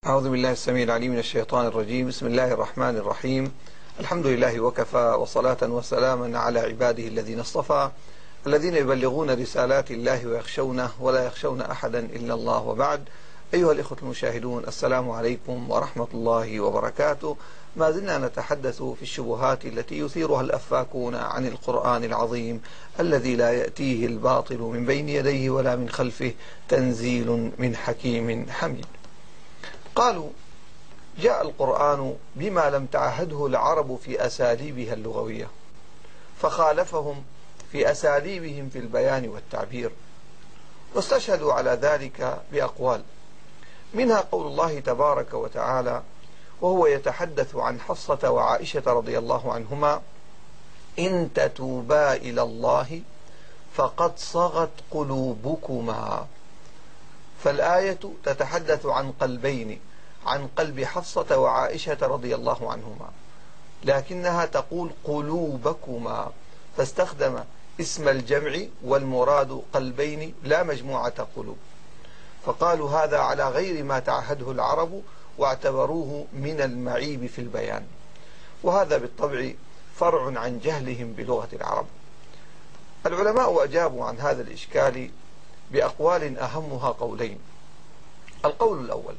أعوذ بالله السميع العليم من الشيطان الرجيم. بسم الله الرحمن الرحيم. الحمد لله وكفى، وصلاة وسلاما على عباده الذين اصطفى، الذين يبلغون رسالات الله ويخشونه ولا يخشون أحدا إلا الله، وبعد. أيها الإخوة المشاهدون، السلام عليكم ورحمة الله وبركاته. ما زلنا نتحدث في الشبهات التي يثيرها الأفاكون عن القرآن العظيم الذي لا يأتيه الباطل من بين يديه ولا من خلفه، تنزيل من حكيم حميد. قالوا: جاء القرآن بما لم تعهده العرب في أساليبها اللغوية، فخالفهم في أساليبهم في البيان والتعبير، واستشهدوا على ذلك بأقوال، منها قول الله تبارك وتعالى وهو يتحدث عن حفصة وعائشة رضي الله عنهما: إن تتوبا إلى الله فقد صغت قلوبكما. فالآية تتحدث عن قلبين، عن قلب حفصة وعائشة رضي الله عنهما، لكنها تقول قلوبكما، فاستخدم اسم الجمع والمراد قلبين لا مجموعة قلوب، فقالوا هذا على غير ما تعهده العرب، واعتبروه من المعيب في البيان، وهذا بالطبع فرع عن جهلهم بلغة العرب. العلماء أجابوا عن هذا الإشكال بأقوال أهمها قولين. القول الأول: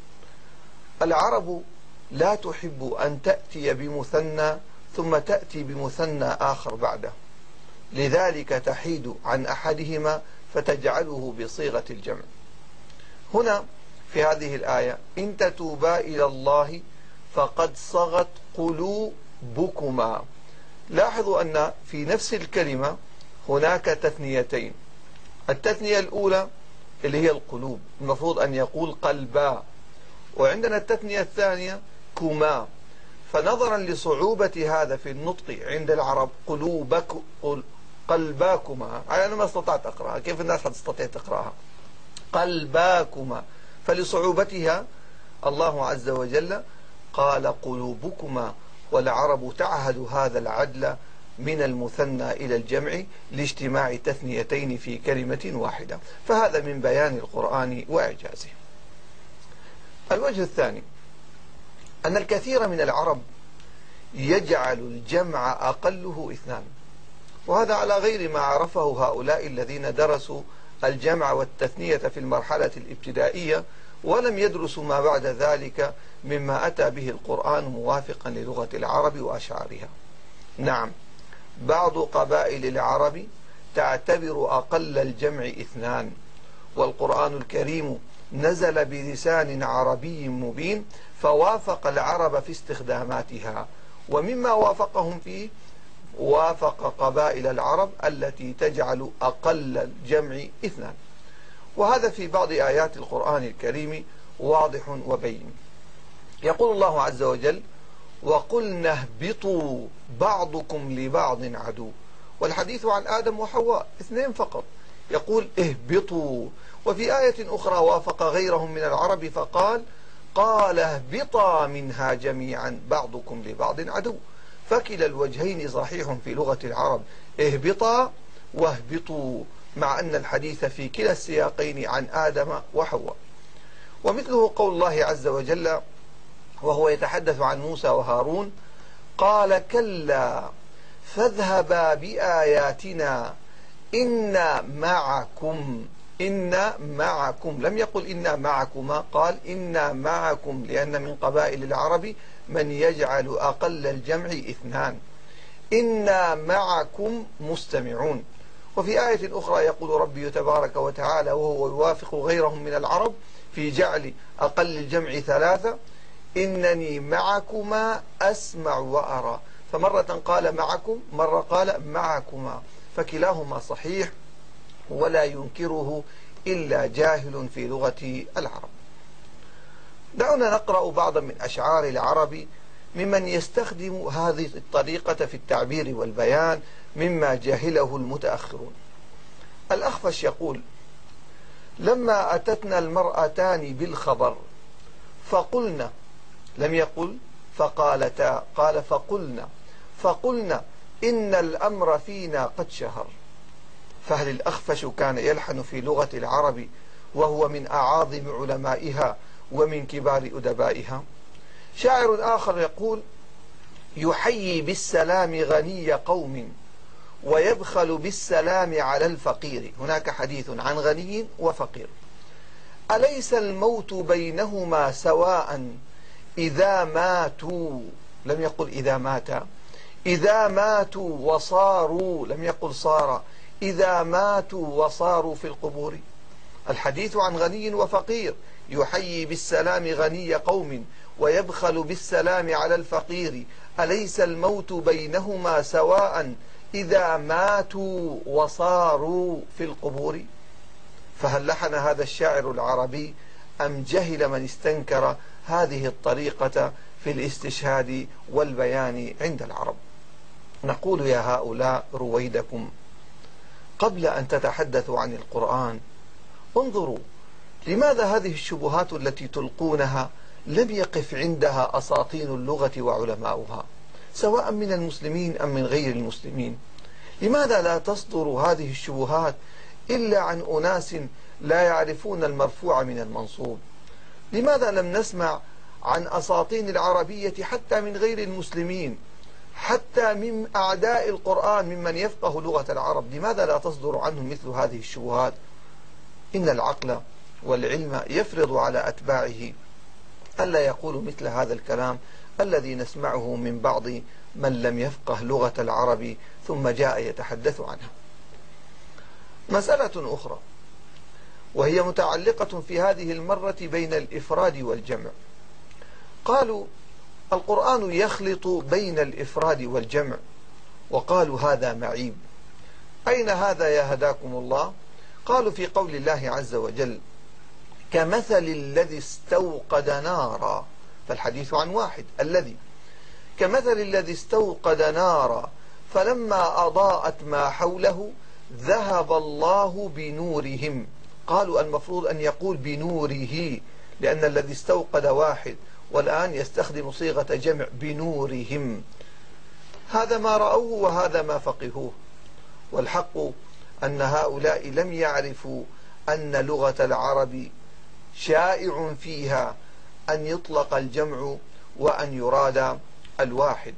العرب لا تحب أن تأتي بمثنى ثم تأتي بمثنى آخر بعده، لذلك تحيد عن أحدهما فتجعله بصيغة الجمع. هنا في هذه الآية: إن تتوبا إلى الله فقد صغت قلوبكما. لاحظوا أن في نفس الكلمة هناك تثنيتين. التثنية الأولى اللي هي القلوب، المفروض أن يقول قلبا، وعندنا التثنية الثانية كما. فنظرا لصعوبة هذا في النطق عند العرب، قلباكما، أنا ما استطعت أقرأها، كيف الناس تستطيع تقرأها؟ قلباكما. فلصعوبتها الله عز وجل قال قلوبكما، والعرب تعهد هذا العدل من المثنى إلى الجمع لاجتماع تثنيتين في كلمة واحدة، فهذا من بيان القرآن وإعجازه. الوجه الثاني: أن الكثير من العرب يجعل الجمع أقله اثنان، وهذا على غير ما عرفه هؤلاء الذين درسوا الجمع والتثنية في المرحلة الابتدائية، ولم يدرسوا ما بعد ذلك مما أتى به القرآن موافقا للغة العرب وأشعارها. نعم، بعض قبائل العرب تعتبر أقل الجمع اثنان، والقرآن الكريم نزل بلسان عربي مبين فوافق العرب في استخداماتها، ومما وافقهم فيه وافق قبائل العرب التي تجعل أقل الجمع اثنان، وهذا في بعض آيات القرآن الكريم واضح وبين. يقول الله عز وجل: وقلنا اهبطوا بعضكم لبعض عدو. والحديث عن آدم وحواء اثنين فقط، يقول اهبطوا. وفي آية أخرى وافق غيرهم من العرب فقال: قال اهبطا منها جميعا بعضكم لبعض عدو. فكلا الوجهين صحيح في لغة العرب، اهبطا واهبطوا، مع أن الحديث في كلا السياقين عن آدم وحواء. ومثله قول الله عز وجل وهو يتحدث عن موسى وهارون: قال كلا فاذهبا بآياتنا إنا معكم. إنا معكم، لم يقل إنا معكما، قال إنا معكم، لأن من قبائل العرب من يجعل أقل الجمع اثنان. إنا معكم مستمعون. وفي آية أخرى يقول ربي تبارك وتعالى وهو يوافق غيرهم من العرب في جعل أقل الجمع ثلاثة: إنني معكما أسمع وأرى. فمرة قال معكم، مرة قال معكما، فكلاهما صحيح ولا ينكره إلا جاهل في لغة العرب. دعونا نقرأ بعضا من أشعار العرب ممن يستخدم هذه الطريقة في التعبير والبيان مما جهله المتأخرون. الأخفش يقول: لما أتتنا المرأتان بالخبر فقلنا، لم يقل فقالتا، قال فقلنا إن الأمر فينا قد شهر. فهل الأخفش كان يلحن في لغة العرب وهو من أعاظم علمائها ومن كبار أدبائها. شاعر آخر يقول: يحيي بالسلام غني قوم ويبخل بالسلام على الفقير. هناك حديث عن غني وفقير. أليس الموت بينهما سواء إذا ماتوا، لم يقل إذا مات، إذا ماتوا وصاروا، لم يقل صار، إذا ماتوا وصاروا في القبور. الحديث عن غني وفقير: يحيي بالسلام غني قوم ويبخل بالسلام على الفقير. أليس الموت بينهما سواء إذا ماتوا وصاروا في القبور؟ فهل لحن هذا الشاعر العربي أم جهل من استنكر هذه الطريقة في الاستشهاد والبيان عند العرب؟ نقول: يا هؤلاء رويدكم، قبل أن تتحدثوا عن القرآن انظروا لماذا هذه الشبهات التي تلقونها لم يقف عندها أساطين اللغة وعلماؤها، سواء من المسلمين أم من غير المسلمين؟ لماذا لا تصدر هذه الشبهات إلا عن أناس لا يعرفون المرفوع من المنصوب؟ لماذا لم نسمع عن أساطين العربية حتى من غير المسلمين، حتى من أعداء القرآن ممن يفقه لغة العرب؟ لماذا لا تصدر عنهم مثل هذه الشبهات؟ إن العقل والعلم يفرض على أتباعه ألا يقولوا مثل هذا الكلام الذي نسمعه من بعض من لم يفقه لغة العرب ثم جاء يتحدث عنها. مسألة أخرى وهي متعلقة في هذه المرة بين الإفراد والجمع. قالوا: القرآن يخلط بين الإفراد والجمع، وقالوا هذا معيب. أين هذا يا هداكم الله؟ قالوا: في قول الله عز وجل: كمثل الذي استوقد نارا، فالحديث عن واحد، الذي، كمثل الذي استوقد نارا فلما أضاءت ما حوله ذهب الله بنورهم. قالوا المفروض أن يقول بنوره، لأن الذي استوقد واحد، والآن يستخدم صيغة جمع بنورهم. هذا ما رأوه وهذا ما فقهوه، والحق أن هؤلاء لم يعرفوا أن لغة العرب شائع فيها أن يطلق الجمع وأن يراد الواحد.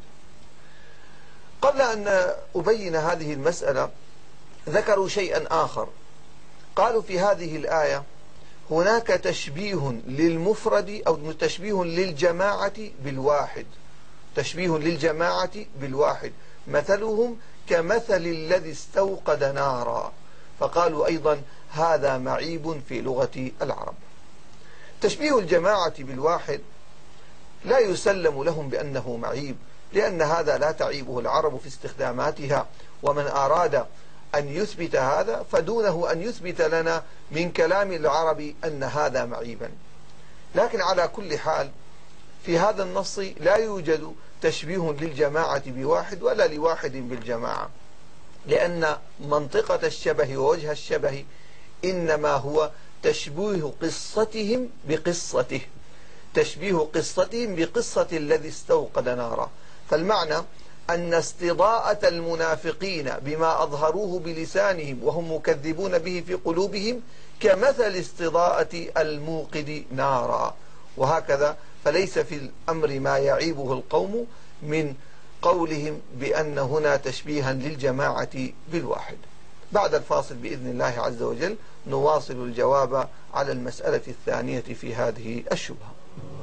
قبل أن أبين هذه المسألة ذكروا شيئا آخر. قالوا: في هذه الآية هناك تشبيه للمفرد أو تشبيه للجماعة بالواحد، تشبيه للجماعة بالواحد، مثلهم كمثل الذي استوقد نارا. فقالوا أيضا هذا معيب في لغة العرب. تشبيه الجماعة بالواحد لا يسلم لهم بأنه معيب، لأن هذا لا تعيبه العرب في استخداماتها، ومن أراد أن يثبت هذا فدونه أن يثبت لنا من كلام العرب أن هذا معيبا. لكن على كل حال في هذا النص لا يوجد تشبيه للجماعة بواحد ولا لواحد بالجماعة، لأن منطقة الشبه ووجه الشبه إنما هو تشبيه قصتهم بقصته، تشبيه قصتهم بقصة الذي استوقد نارا. فالمعنى أن استضاءة المنافقين بما أظهروه بلسانهم وهم مكذبون به في قلوبهم كمثل استضاءة الموقد نارا، وهكذا. فليس في الأمر ما يعيبه القوم من قولهم بأن هنا تشبيها للجماعة بالواحد. بعد الفاصل بإذن الله عز وجل نواصل الجواب على المسألة الثانية في هذه الشبهة.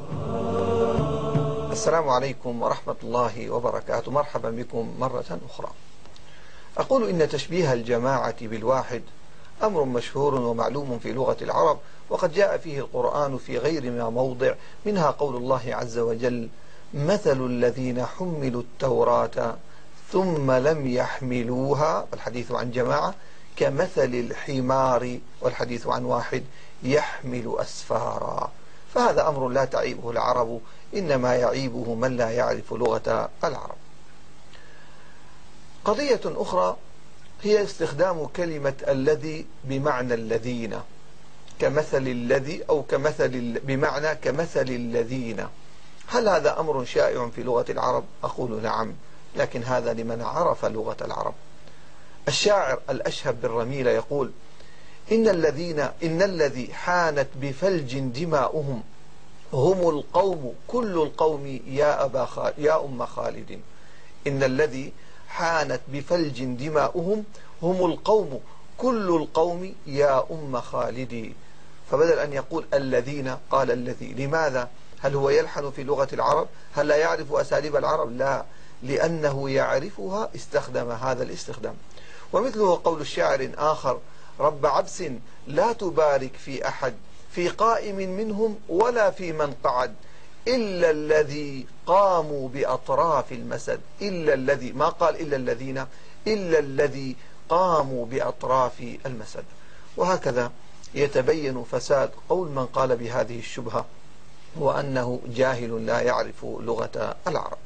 السلام عليكم ورحمة الله وبركاته. مرحبا بكم مرة أخرى. أقول إن تشبيه الجماعة بالواحد أمر مشهور ومعلوم في لغة العرب، وقد جاء فيه القرآن في غير ما موضع، منها قول الله عز وجل: مثل الذين حملوا التوراة ثم لم يحملوها، والحديث عن جماعة، كمثل الحمار، والحديث عن واحد، يحمل أسفارا. فهذا أمر لا تعيبه العرب، إنما يعيبه من لا يعرف لغة العرب. قضية أخرى هي استخدام كلمة الذي بمعنى الذين، كمثل الذي أو كمثل بمعنى كمثل الذين. هل هذا أمر شائع في لغة العرب؟ أقول نعم، لكن هذا لمن عرف لغة العرب. الشاعر الأشهب بن رميلة يقول: إن الذي حانت بفلج دماؤهم هم القوم كل القوم يا أم خالد، إن الذي حانت بفلج دماؤهم هم القوم كل القوم يا أم خالد. فبدل أن يقول الذين قال الذي. لماذا؟ هل هو يلحن في لغة العرب؟ هل لا يعرف أساليب العرب؟ لا، لأنه يعرفها استخدم هذا الاستخدام. ومثله قول الشاعر آخر: رب عبس لا تبارك في أحد في قائم منهم ولا في من قعد إلا الذي قاموا بأطراف المسد. إلا الذي، ما قال إلا الذين، إلا الذي قاموا بأطراف المسد. وهكذا يتبين فساد قول من قال بهذه الشبهة وأنه جاهل لا يعرف لغة العرب.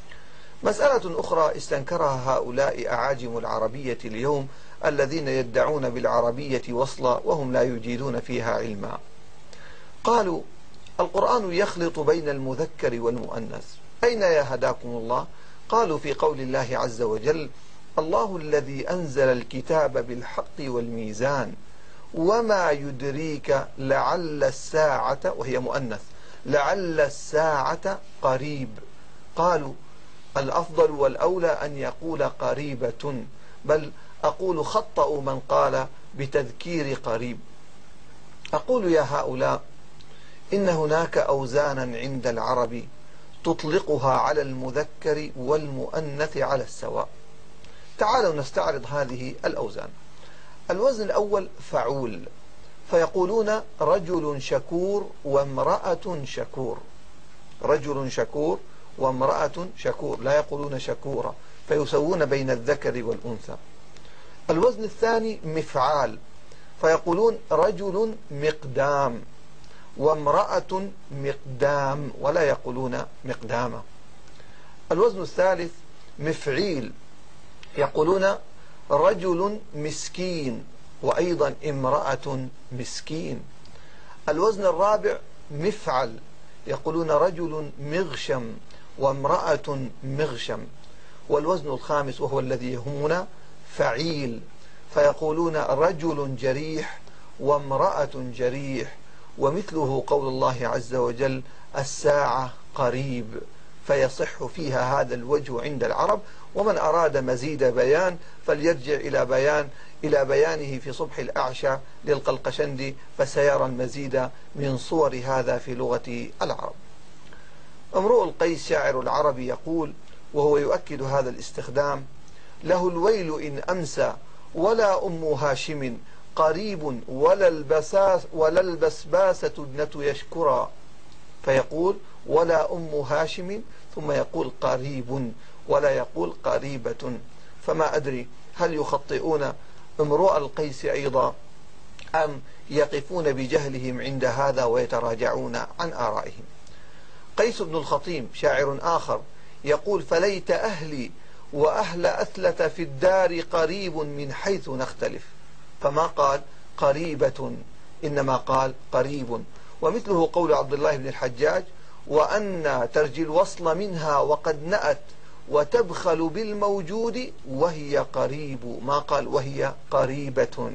مسألة أخرى استنكرها هؤلاء أعاجم العربية اليوم الذين يدعون بالعربية وصلا وهم لا يجيدون فيها علما. قالوا: القرآن يخلط بين المذكر والمؤنث. أين يا هداكم الله؟ قالوا: في قول الله عز وجل: الله الذي أنزل الكتاب بالحق والميزان وما يدريك لعل الساعة، وهي مؤنث، لعل الساعة قريب. قالوا: الأفضل والأولى أن يقول قريبة، بل أقول خطأوا من قال بتذكير قريب. أقول يا هؤلاء: إن هناك أوزانا عند العرب تطلقها على المذكر والمؤنث على السواء. تعالوا نستعرض هذه الأوزان. الوزن الأول فعول، فيقولون رجل شكور وامرأة شكور. رجل شكور وامرأة شكور، لا يقولون شكورة، فيسوون بين الذكر والأنثى. الوزن الثاني مفعال، فيقولون رجل مقدام وامرأة مقدام، ولا يقولون مقدامة. الوزن الثالث مفعيل، يقولون رجل مسكين وأيضا امرأة مسكين. الوزن الرابع مفعل، يقولون رجل مغشم وامرأة مغشم. والوزن الخامس وهو الذي يهمنا فعيل، فيقولون رجل جريح وامرأة جريح. ومثله قول الله عز وجل: الساعة قريب، فيصح فيها هذا الوجه عند العرب. ومن أراد مزيد بيان فليرجع إلى بيانه في صبح الأعشى للقلقشندي، فسيرى المزيد من صور هذا في لغة العرب. امرؤ القيس شاعر العرب يقول، وهو يؤكد هذا الاستخدام: له الويل إن أمسى ولا أم هاشم قريب ولا البسباسة ابنة يشكرا. فيقول ولا أم هاشم، ثم يقول قريب ولا يقول قريبة. فما أدري هل يخطئون امرؤ القيس أيضا أم يقفون بجهلهم عند هذا ويتراجعون عن آرائهم. قيس بن الخطيم شاعر آخر يقول: فليت أهلي وأهل أثلة في الدار قريب من حيث نختلف. فما قال قريبة، إنما قال قريب. ومثله قول عبد الله بن الحجاج: وأن ترجي الوصل منها وقد نأت وتبخل بالموجود وهي قريب، ما قال وهي قريبة.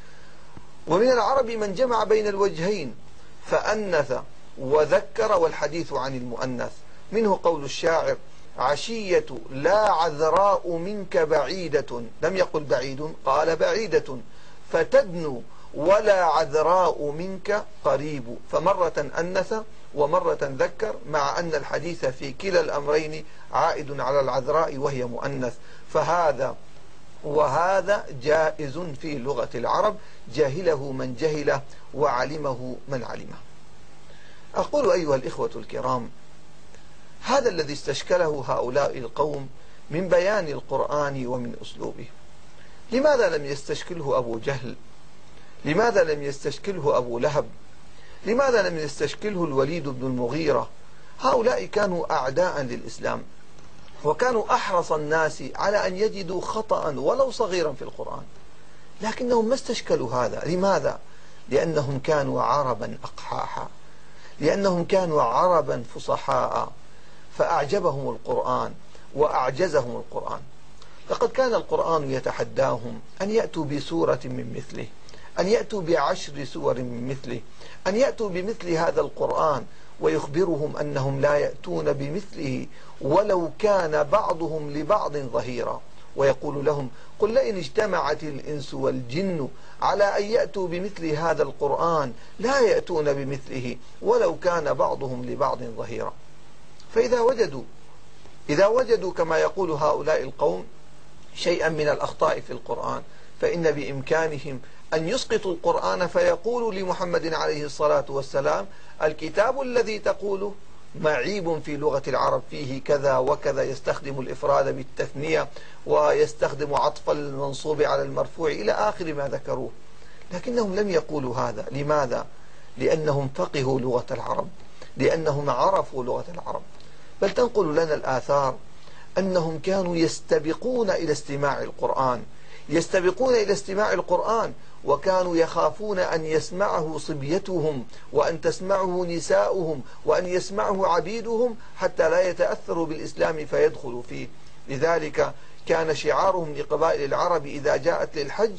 ومن العرب من جمع بين الوجهين فأنث وذكر والحديث عن المؤنث. منه قول الشاعر: عشية لا عذراء منك بعيدة، لم يقل بعيد، قال بعيدة، فتدنو ولا عذراء منك قريب. فمرة أنث ومرة ذكر، مع أن الحديث في كلا الأمرين عائد على العذراء وهي مؤنث. فهذا وهذا جائز في لغة العرب، جهله من جهله وعلمه من علمه. أقول أيها الإخوة الكرام: هذا الذي استشكله هؤلاء القوم من بيان القرآن ومن أسلوبه، لماذا لم يستشكله أبو جهل؟ لماذا لم يستشكله أبو لهب؟ لماذا لم يستشكله الوليد بن المغيرة؟ هؤلاء كانوا أعداء للإسلام، وكانوا أحرص الناس على أن يجدوا خطأ ولو صغيرا في القرآن، لكنهم ما استشكلوا هذا. لماذا؟ لأنهم كانوا عربا أقحاحا، لأنهم كانوا عربا فصحاء، فأعجبهم القرآن وأعجزهم القرآن. لقد كان القرآن يتحداهم أن يأتوا بسورة من مثله، أن يأتوا ب10 سور من مثله، أن يأتوا بمثل هذا القرآن ويخبرهم أنهم لا يأتون بمثله ولو كان بعضهم لبعض ظهيرا، ويقول لهم: قل لئن اجتمعت الإنس والجن على أن يأتوا بمثل هذا القرآن لا يأتون بمثله ولو كان بعضهم لبعض ظهيرا. فإذا وجدوا كما يقول هؤلاء القوم شيئا من الأخطاء في القرآن، فإن بإمكانهم أن يسقطوا القرآن فيقولوا لمحمد عليه الصلاة والسلام: الكتاب الذي تقوله معيب في لغة العرب، فيه كذا وكذا، يستخدم الإفراد بالتثنية ويستخدم عطف المنصوب على المرفوع إلى آخر ما ذكروه. لكنهم لم يقولوا هذا. لماذا؟ لأنهم فقهوا لغة العرب، لأنهم عرفوا لغة العرب. بل تنقل لنا الآثار أنهم كانوا يستبقون إلى استماع القرآن، وكانوا يخافون أن يسمعه صبيتهم، وأن تسمعه نساؤهم، وأن يسمعه عبيدهم، حتى لا يتأثروا بالإسلام فيدخلوا فيه. لذلك كان شعارهم لقبائل العرب إذا جاءت للحج: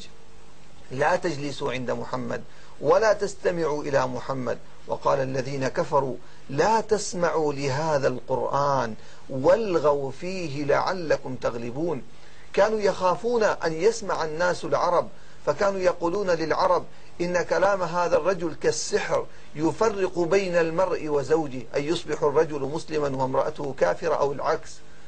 لا تجلسوا عند محمد ولا تستمعوا إلى محمد. وقال الذين كفروا: لا تسمعوا لهذا القرآن والغوا فيه لعلكم تغلبون. كانوا يخافون أن يسمع الناس العرب، فكانوا يقولون للعرب: إن كلام هذا الرجل كالسحر يفرق بين المرء وزوجه، أي يصبح الرجل مسلما وامرأته كافرة أو العكس.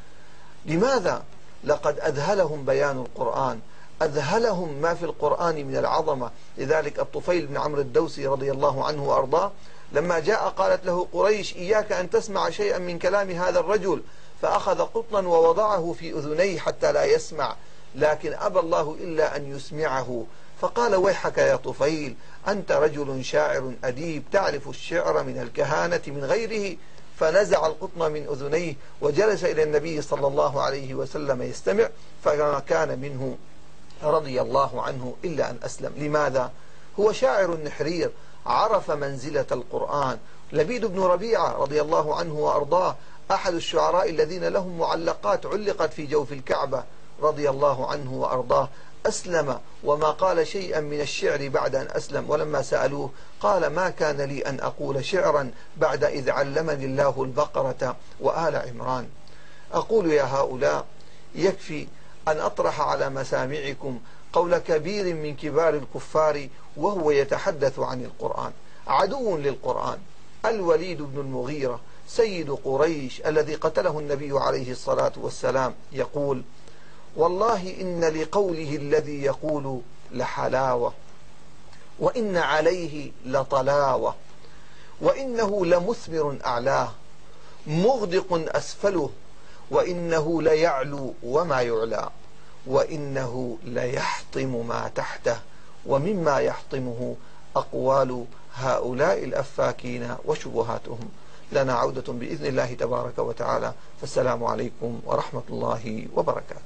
لماذا؟ لقد أذهلهم بيان القرآن، أذهلهم ما في القرآن من العظمة. لذلك الطفيل بن عمرو الدوسي رضي الله عنه وأرضاه لما جاء قالت له قريش: إياك أن تسمع شيئا من كلام هذا الرجل، فأخذ قطنا ووضعه في أذنيه حتى لا يسمع، لكن أبى الله إلا أن يسمعه. فقال: ويحك يا طفيل، أنت رجل شاعر أديب تعرف الشعر من الكهانة من غيره. فنزع القطن من أذنيه وجلس إلى النبي صلى الله عليه وسلم يستمع، فما كان منه رضي الله عنه إلا أن أسلم. لماذا؟ هو شاعر نحرير، عرف منزلة القرآن. لبيد بن ربيعة رضي الله عنه وأرضاه أحد الشعراء الذين لهم معلقات علقت في جوف الكعبة رضي الله عنه وأرضاه، أسلم وما قال شيئا من الشعر بعد أن أسلم. ولما سألوه قال: ما كان لي أن أقول شعرا بعد إذ علمني الله البقرة وآل عمران. أقول يا هؤلاء: يكفي أن أطرح على مسامعكم قول كبير من كبار الكفار وهو يتحدث عن القرآن، عدو للقرآن، الوليد بن المغيرة سيد قريش الذي قتله النبي عليه الصلاة والسلام، يقول: والله إن لقوله الذي يقول لحلاوة، وإن عليه لطلاوة، وإنه لمثمر أعلاه، مغدق أسفله، وإنه ليعلو وما يعلى، وإنه ليحطم ما تحته، ومما يحطمه أقوال هؤلاء الأفاكين وشبهاتهم. لنا عودة بإذن الله تبارك وتعالى، فالسلام عليكم ورحمة الله وبركاته.